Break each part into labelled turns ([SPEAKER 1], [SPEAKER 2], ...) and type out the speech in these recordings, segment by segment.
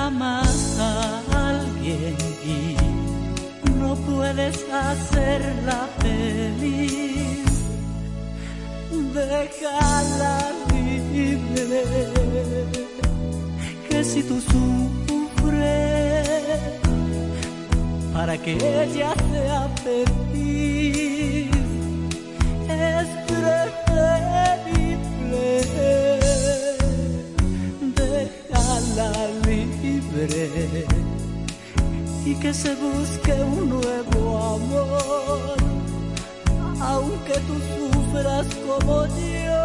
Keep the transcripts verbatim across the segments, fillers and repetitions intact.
[SPEAKER 1] amas a alguien y no puedes hacerla feliz, déjala libre, que si tú sufres para que ella sea feliz, es preferible déjala libre y que se busque un nuevo amor, aunque tú sufras como yo,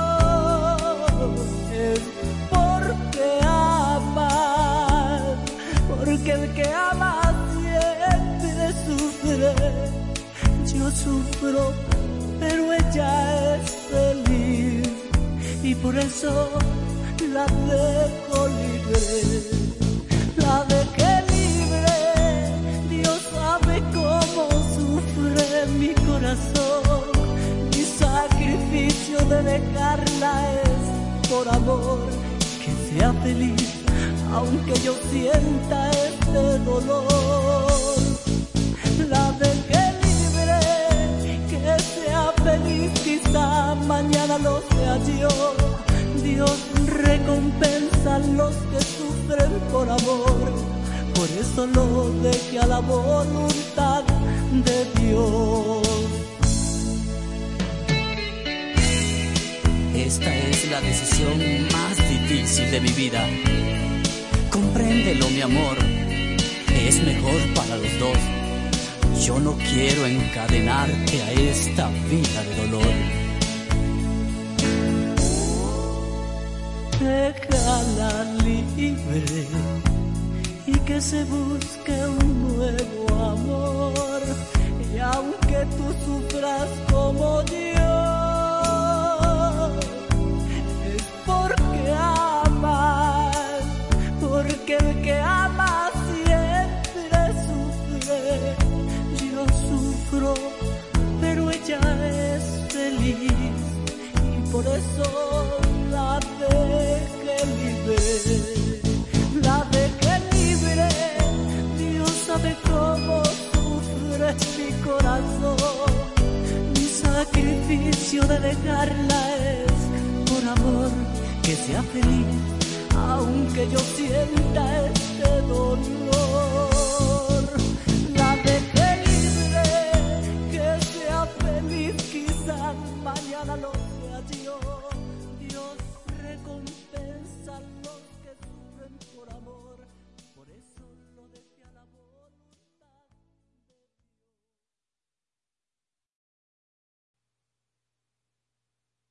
[SPEAKER 1] es porque amas, porque el que ama siempre sufre. Yo sufro, pero ella es feliz y por eso la dejo libre, la dejé libre. Dios sabe cómo sufre mi corazón, mi sacrificio de dejarla es por amor, que sea feliz aunque yo sienta este dolor. La dejé libre, que sea feliz, quizá mañana lo sea yo. Dios recompensa a los que sufren por amor, por eso lo dejé a la voluntad de Dios.
[SPEAKER 2] Esta es la decisión más difícil de mi vida. Compréndelo, mi amor, es mejor para los dos. Yo no quiero encadenarte a esta vida de dolor.
[SPEAKER 1] Déjala libre y que se busque un nuevo amor, y aunque tú sufras como yo, es porque amas, porque el que ama siempre sufre. Yo sufro, pero ella es feliz y por eso la dejé libre, la dejé libre. Dios sabe cómo sufre mi corazón, mi sacrificio de dejarla es por amor, que sea feliz aunque yo sienta este dolor. La dejé libre, que sea feliz, quizás mañana lo sea yo. Dios recompensa a los que sufren por amor.